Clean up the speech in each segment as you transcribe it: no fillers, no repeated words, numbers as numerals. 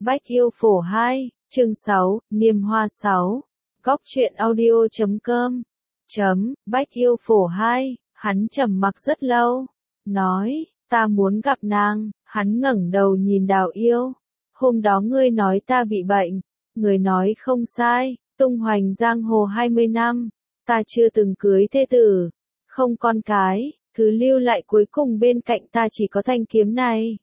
Bách Yêu Phổ 2, chương 6, Niêm Hoa 6. Góc truyện audio.com. Bách Yêu Phổ 2, hắn trầm mặc rất lâu. Nói, ta muốn gặp nàng, hắn ngẩng đầu nhìn Đào Yêu. Hôm đó ngươi nói ta bị bệnh. Người nói không sai, tung hoành giang hồ 20 năm. Ta chưa từng cưới thê tử, không con cái, thứ lưu lại cuối cùng bên cạnh ta chỉ có thanh kiếm này.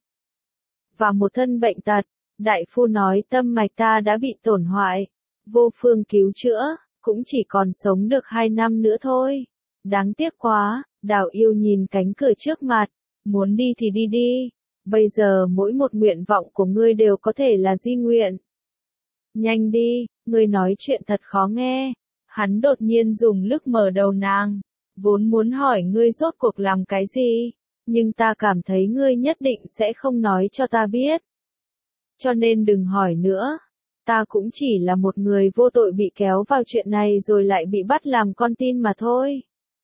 Và một thân bệnh tật, đại phu nói tâm mạch ta đã bị tổn hoại, vô phương cứu chữa, cũng chỉ còn sống được 2 năm nữa thôi. Đáng tiếc quá, Đào Yêu nhìn cánh cửa trước mặt, muốn đi thì đi đi, bây giờ mỗi một nguyện vọng của ngươi đều có thể là di nguyện. Nhanh đi, ngươi nói chuyện thật khó nghe. Hắn đột nhiên dùng lực mở đầu nàng, vốn muốn hỏi ngươi rốt cuộc làm cái gì, nhưng ta cảm thấy ngươi nhất định sẽ không nói cho ta biết. Cho nên đừng hỏi nữa, ta cũng chỉ là một người vô tội bị kéo vào chuyện này rồi lại bị bắt làm con tin mà thôi.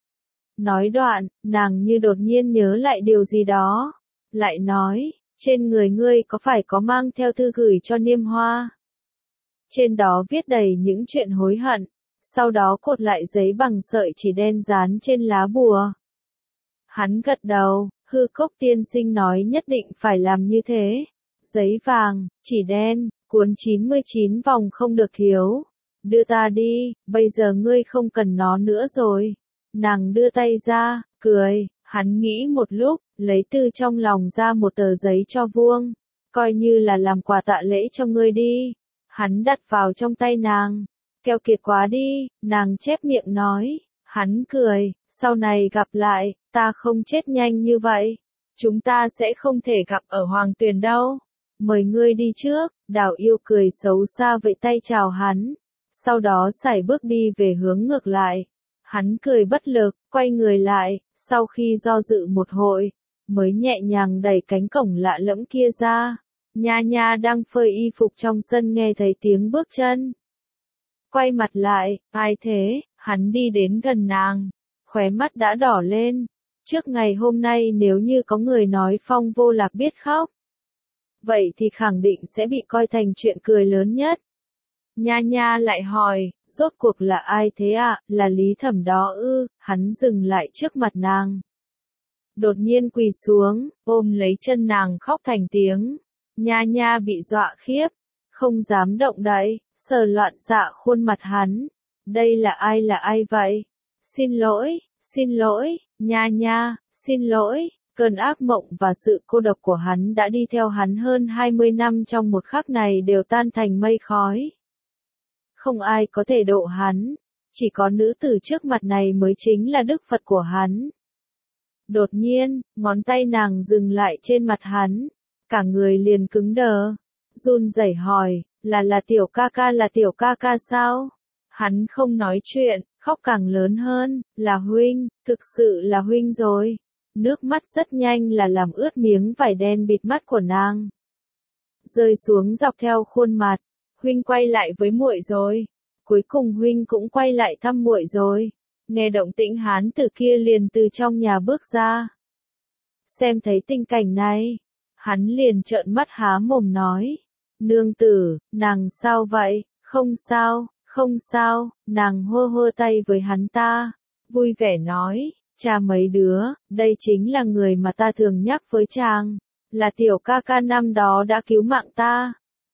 Nói đoạn, nàng như đột nhiên nhớ lại điều gì đó, lại nói, trên người ngươi có phải có mang theo thư gửi cho Niêm Hoa? Trên đó viết đầy những chuyện hối hận, sau đó cột lại giấy bằng sợi chỉ đen dán trên lá bùa. Hắn gật đầu, Hư Cốc tiên sinh nói nhất định phải làm như thế. Giấy vàng, chỉ đen, cuốn 99 vòng không được thiếu. Đưa ta đi, bây giờ ngươi không cần nó nữa rồi. Nàng đưa tay ra, cười, hắn nghĩ một lúc, lấy từ trong lòng ra một tờ giấy cho vuông. Coi như là làm quà tạ lễ cho ngươi đi. Hắn đặt vào trong tay nàng. Keo kiệt quá đi, nàng chép miệng nói. Hắn cười, sau này gặp lại, ta không chết nhanh như vậy. Chúng ta sẽ không thể gặp ở Hoàng Tuyền đâu. Mời ngươi đi trước. Đào Yêu cười xấu xa vẫy tay chào hắn. Sau đó sải bước đi về hướng ngược lại. Hắn cười bất lực, quay người lại, sau khi do dự một hồi, mới nhẹ nhàng đẩy cánh cổng lạ lẫm kia ra. Nha Nha đang phơi y phục trong sân nghe thấy tiếng bước chân. Quay mặt lại, ai thế? Hắn đi đến gần nàng, khóe mắt đã đỏ lên. Trước ngày hôm nay nếu như có người nói Phong Vô Lạc biết khóc, vậy thì khẳng định sẽ bị coi thành chuyện cười lớn nhất. Nha Nha lại hỏi, rốt cuộc là ai thế ạ? Là Lý Thẩm đó ư? Hắn dừng lại trước mặt nàng, đột nhiên quỳ xuống, ôm lấy chân nàng khóc thành tiếng. Nha Nha bị dọa khiếp, không dám động đậy, sờ loạn xạ khuôn mặt hắn. Đây là ai vậy? Xin lỗi, Nha Nha, xin lỗi. Cơn ác mộng và sự cô độc của hắn đã đi theo hắn hơn 20 năm trong một khắc này đều tan thành mây khói. Không ai có thể độ hắn, chỉ có nữ tử trước mặt này mới chính là Đức Phật của hắn. Đột nhiên, ngón tay nàng dừng lại trên mặt hắn, cả người liền cứng đờ, run rẩy hỏi, là tiểu ca ca sao? Hắn không nói chuyện, khóc càng lớn hơn, là huynh, thực sự là huynh rồi. Nước mắt rất nhanh là làm ướt miếng vải đen bịt mắt của nàng, rơi xuống dọc theo khuôn mặt. Huynh quay lại với muội rồi. Cuối cùng huynh cũng quay lại thăm muội rồi. Nghe động tĩnh hán tử kia liền từ trong nhà bước ra. Xem thấy tình cảnh này, hắn liền trợn mắt há mồm nói, nương tử, nàng sao vậy? Không sao, nàng hô hô tay với hắn ta, vui vẻ nói, cha mấy đứa, đây chính là người mà ta thường nhắc với chàng, là tiểu ca ca năm đó đã cứu mạng ta.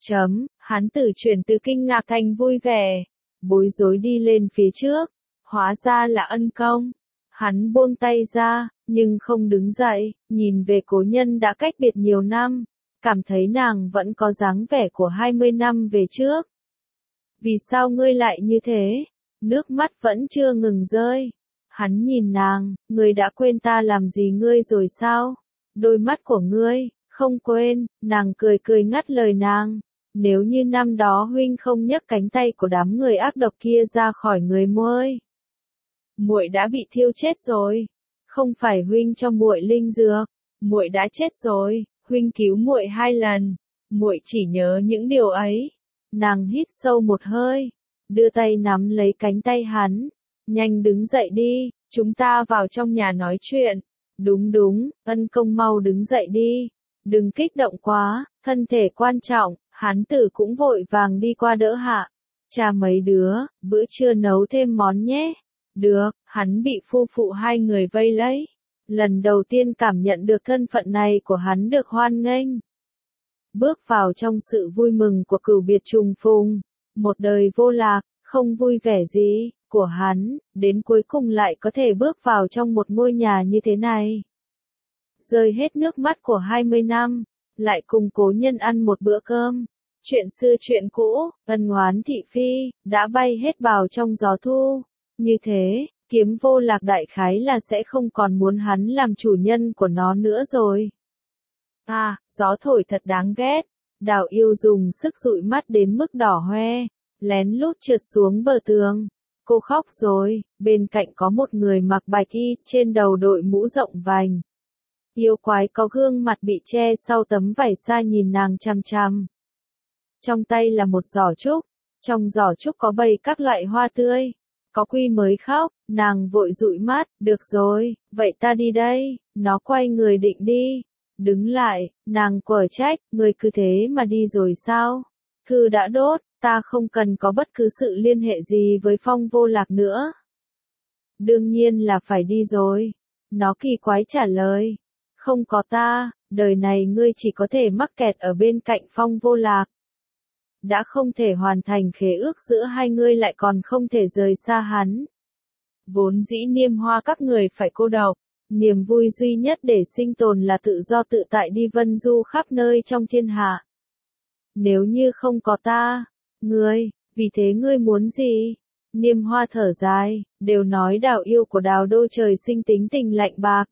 Hắn tử chuyển từ kinh ngạc thành vui vẻ, bối rối đi lên phía trước, hóa ra là ân công. Hắn buông tay ra, nhưng không đứng dậy, nhìn về cố nhân đã cách biệt nhiều năm, cảm thấy nàng vẫn có dáng vẻ của 20 năm về trước. Vì sao ngươi lại như thế? Nước mắt vẫn chưa ngừng rơi. Hắn nhìn nàng, ngươi đã quên ta làm gì ngươi rồi sao? Đôi mắt của ngươi, không quên, nàng cười ngắt lời nàng. Nếu như năm đó huynh không nhấc cánh tay của đám người ác độc kia ra khỏi người muội, muội đã bị thiêu chết rồi. Không phải huynh cho muội linh dược, muội đã chết rồi. Huynh cứu muội 2 lần, muội chỉ nhớ những điều ấy. Nàng hít sâu một hơi, đưa tay nắm lấy cánh tay hắn. Nhanh đứng dậy đi, chúng ta vào trong nhà nói chuyện. Đúng, ân công mau đứng dậy đi. Đừng kích động quá, thân thể quan trọng. Hán tử cũng vội vàng đi qua đỡ hạ. Cha mấy đứa, bữa trưa nấu thêm món nhé. Được, hắn bị phu phụ hai người vây lấy. Lần đầu tiên cảm nhận được thân phận này của hắn được hoan nghênh. Bước vào trong sự vui mừng của cửu biệt trùng phùng. Một đời vô lạc, không vui vẻ gì, của hắn, đến cuối cùng lại có thể bước vào trong một ngôi nhà như thế này. Rơi hết nước mắt của 20 năm, lại cùng cố nhân ăn một bữa cơm. Chuyện xưa chuyện cũ, ân oán thị phi, đã bay hết vào trong gió thu. Như thế, Kiếm Vô Lạc đại khái là sẽ không còn muốn hắn làm chủ nhân của nó nữa rồi. À, gió thổi thật đáng ghét. Đào Yêu dùng sức dụi mắt đến mức đỏ hoe, lén lút trượt xuống bờ tường. Cô khóc rồi, bên cạnh có một người mặc bạch y, trên đầu đội mũ rộng vành. Yêu quái có gương mặt bị che sau tấm vải xa nhìn nàng chằm chằm. Trong tay là một giỏ trúc, trong giỏ trúc có bầy các loại hoa tươi. Có Quy mới khóc, nàng vội dụi mắt, được rồi, vậy ta đi đây, nó quay người định đi. Đứng lại, nàng quở trách, người cứ thế mà đi rồi sao? Thư đã đốt, ta không cần có bất cứ sự liên hệ gì với Phong Vô Lạc nữa. Đương nhiên là phải đi rồi. Nó kỳ quái trả lời. Không có ta, đời này ngươi chỉ có thể mắc kẹt ở bên cạnh Phong Vô Lạc. Đã không thể hoàn thành khế ước giữa hai ngươi lại còn không thể rời xa hắn. Vốn dĩ Niêm Hoa các người phải cô độc, niềm vui duy nhất để sinh tồn là tự do tự tại đi vân du khắp nơi trong thiên hạ. Nếu như không có ta, ngươi, vì thế ngươi muốn gì? Niêm Hoa thở dài, đều nói Đào Yêu của Đào Đô trời sinh tính tình lạnh bạc.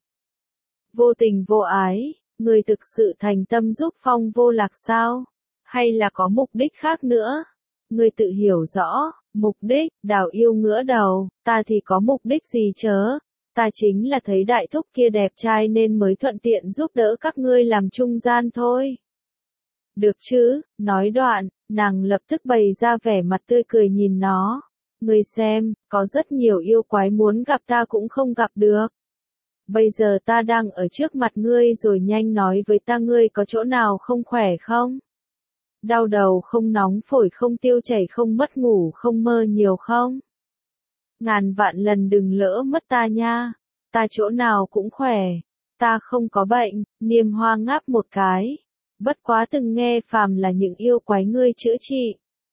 Vô tình vô ái, ngươi thực sự thành tâm giúp Phong Vô Lạc sao? Hay là có mục đích khác nữa? Ngươi tự hiểu rõ, mục đích, Đào Yêu ngửa đầu, ta thì có mục đích gì chớ? Ta chính là thấy đại thúc kia đẹp trai nên mới thuận tiện giúp đỡ các ngươi làm trung gian thôi. Được chứ, nói đoạn, nàng lập tức bày ra vẻ mặt tươi cười nhìn nó. Ngươi xem, có rất nhiều yêu quái muốn gặp ta cũng không gặp được. Bây giờ ta đang ở trước mặt ngươi rồi, nhanh nói với ta ngươi có chỗ nào không khỏe không? Đau đầu không, nóng phổi không, tiêu chảy không, mất ngủ không, mơ nhiều không? Ngàn vạn lần đừng lỡ mất ta nha. Ta chỗ nào cũng khỏe. Ta không có bệnh. Niêm Hoa ngáp một cái. Bất quá từng nghe phàm là những yêu quái ngươi chữa trị,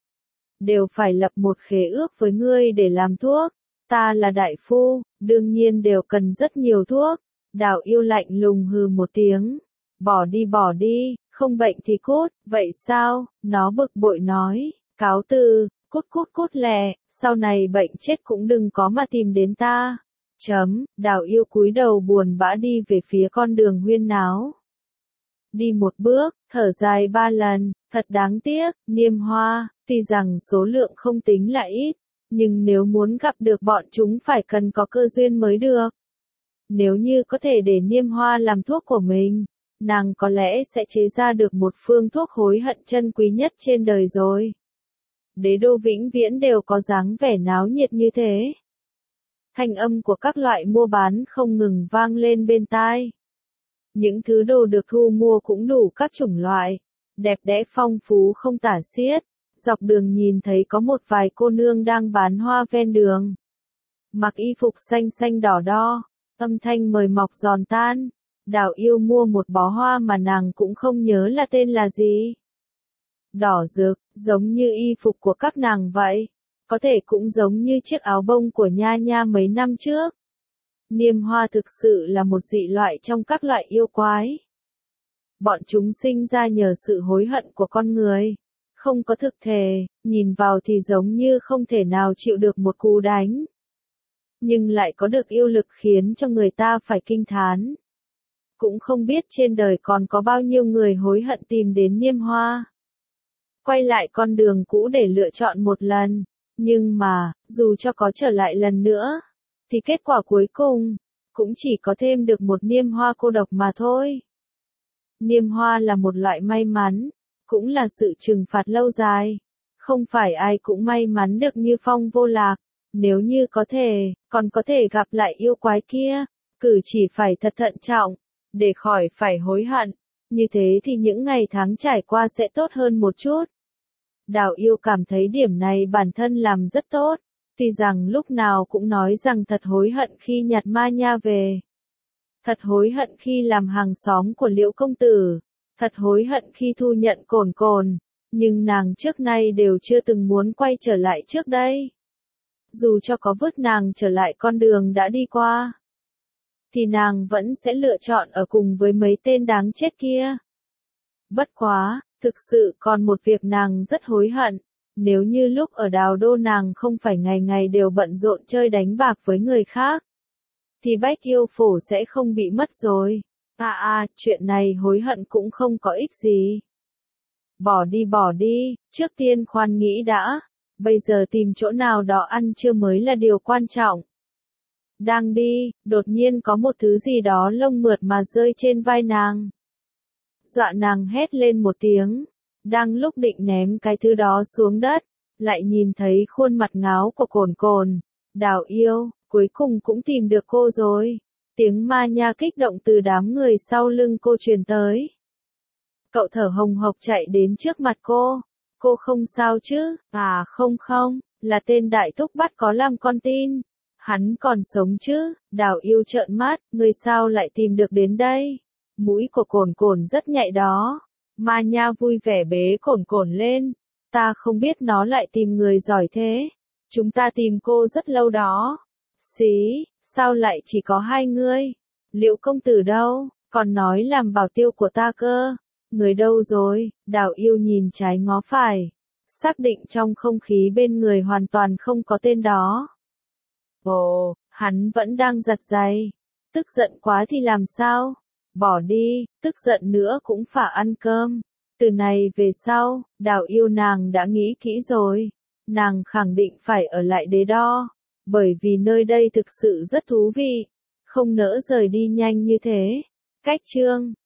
đều phải lập một khế ước với ngươi để làm thuốc. Ta là đại phu, đương nhiên đều cần rất nhiều thuốc. Đào Yêu lạnh lùng hừ một tiếng. Bỏ đi, không bệnh thì cút, vậy sao? Nó bực bội nói, cáo từ, cút lẹ, sau này bệnh chết cũng đừng có mà tìm đến ta. Đào Yêu cúi đầu buồn bã đi về phía con đường huyên náo. Đi một bước, thở dài 3 lần, thật đáng tiếc, Niêm Hoa, tuy rằng số lượng không tính là ít, nhưng nếu muốn gặp được bọn chúng phải cần có cơ duyên mới được. Nếu như có thể để Niêm Hoa làm thuốc của mình, nàng có lẽ sẽ chế ra được một phương thuốc hối hận chân quý nhất trên đời rồi. Đế đô vĩnh viễn đều có dáng vẻ náo nhiệt như thế. Thanh âm của các loại mua bán không ngừng vang lên bên tai. Những thứ đồ được thu mua cũng đủ các chủng loại, đẹp đẽ phong phú không tả xiết. Dọc đường nhìn thấy có một vài cô nương đang bán hoa ven đường. Mặc y phục xanh xanh đỏ đo, âm thanh mời mọc giòn tan. Đào Yêu mua một bó hoa mà nàng cũng không nhớ là tên là gì. Đỏ rực, giống như y phục của các nàng vậy. Có thể cũng giống như chiếc áo bông của Nha Nha mấy năm trước. Niêm Hoa thực sự là một dị loại trong các loại yêu quái. Bọn chúng sinh ra nhờ sự hối hận của con người. Không có thực thể, nhìn vào thì giống như không thể nào chịu được một cú đánh. Nhưng lại có được yêu lực khiến cho người ta phải kinh thán. Cũng không biết trên đời còn có bao nhiêu người hối hận tìm đến Niêm Hoa. Quay lại con đường cũ để lựa chọn một lần. Nhưng mà, dù cho có trở lại lần nữa, thì kết quả cuối cùng, cũng chỉ có thêm được một Niêm Hoa cô độc mà thôi. Niêm Hoa là một loại may mắn, cũng là sự trừng phạt lâu dài. Không phải ai cũng may mắn được như Phong Vô Lạc. Nếu như có thể, còn có thể gặp lại yêu quái kia, cử chỉ phải thật thận trọng, để khỏi phải hối hận. Như thế thì những ngày tháng trải qua sẽ tốt hơn một chút. Đào Yêu cảm thấy điểm này bản thân làm rất tốt, tuy rằng lúc nào cũng nói rằng thật hối hận khi nhặt ma nha về. Thật hối hận khi làm hàng xóm của Liễu công tử, thật hối hận khi thu nhận Cồn Cồn, nhưng nàng trước nay đều chưa từng muốn quay trở lại trước đây. Dù cho có vứt nàng trở lại con đường đã đi qua, thì nàng vẫn sẽ lựa chọn ở cùng với mấy tên đáng chết kia. Bất quá, thực sự còn một việc nàng rất hối hận, nếu như lúc ở Đào Đô nàng không phải ngày ngày đều bận rộn chơi đánh bạc với người khác, thì Bách Yêu Phủ sẽ không bị mất rồi. Chuyện này hối hận cũng không có ích gì. Bỏ đi, trước tiên khoan nghĩ đã, bây giờ tìm chỗ nào đó ăn trưa mới là điều quan trọng. Đang đi, đột nhiên có một thứ gì đó lông mượt mà rơi trên vai nàng. Dọa nàng hét lên một tiếng, đang lúc định ném cái thứ đó xuống đất, lại nhìn thấy khuôn mặt ngáo của Cồn Cồn. Đào Yêu, cuối cùng cũng tìm được cô rồi. Tiếng ma nha kích động từ đám người sau lưng cô truyền tới. Cậu thở hồng hộc chạy đến trước mặt cô. Cô không sao chứ? Không, là tên đại thúc bắt có làm con tin. Hắn còn sống chứ? Đào Yêu trợn mắt, người sao lại tìm được đến đây? Mũi của Cồn Cồn rất nhạy đó. Ma nha vui vẻ bế Cồn Cồn lên. Ta không biết nó lại tìm người giỏi thế. Chúng ta tìm cô rất lâu đó. Xí, sao lại chỉ có hai ngươi? Liễu công tử đâu? Còn nói làm bảo tiêu của ta cơ. Người đâu rồi? Đào Yêu nhìn trái ngó phải. Xác định trong không khí bên người hoàn toàn không có tên đó. Ồ, hắn vẫn đang giặt giày. Tức giận quá thì làm sao? Bỏ đi, tức giận nữa cũng phải ăn cơm. Từ này về sau, Đào Yêu nàng đã nghĩ kỹ rồi. Nàng khẳng định phải ở lại Đế Đo. Bởi vì nơi đây thực sự rất thú vị. Không nỡ rời đi nhanh như thế. Cách chương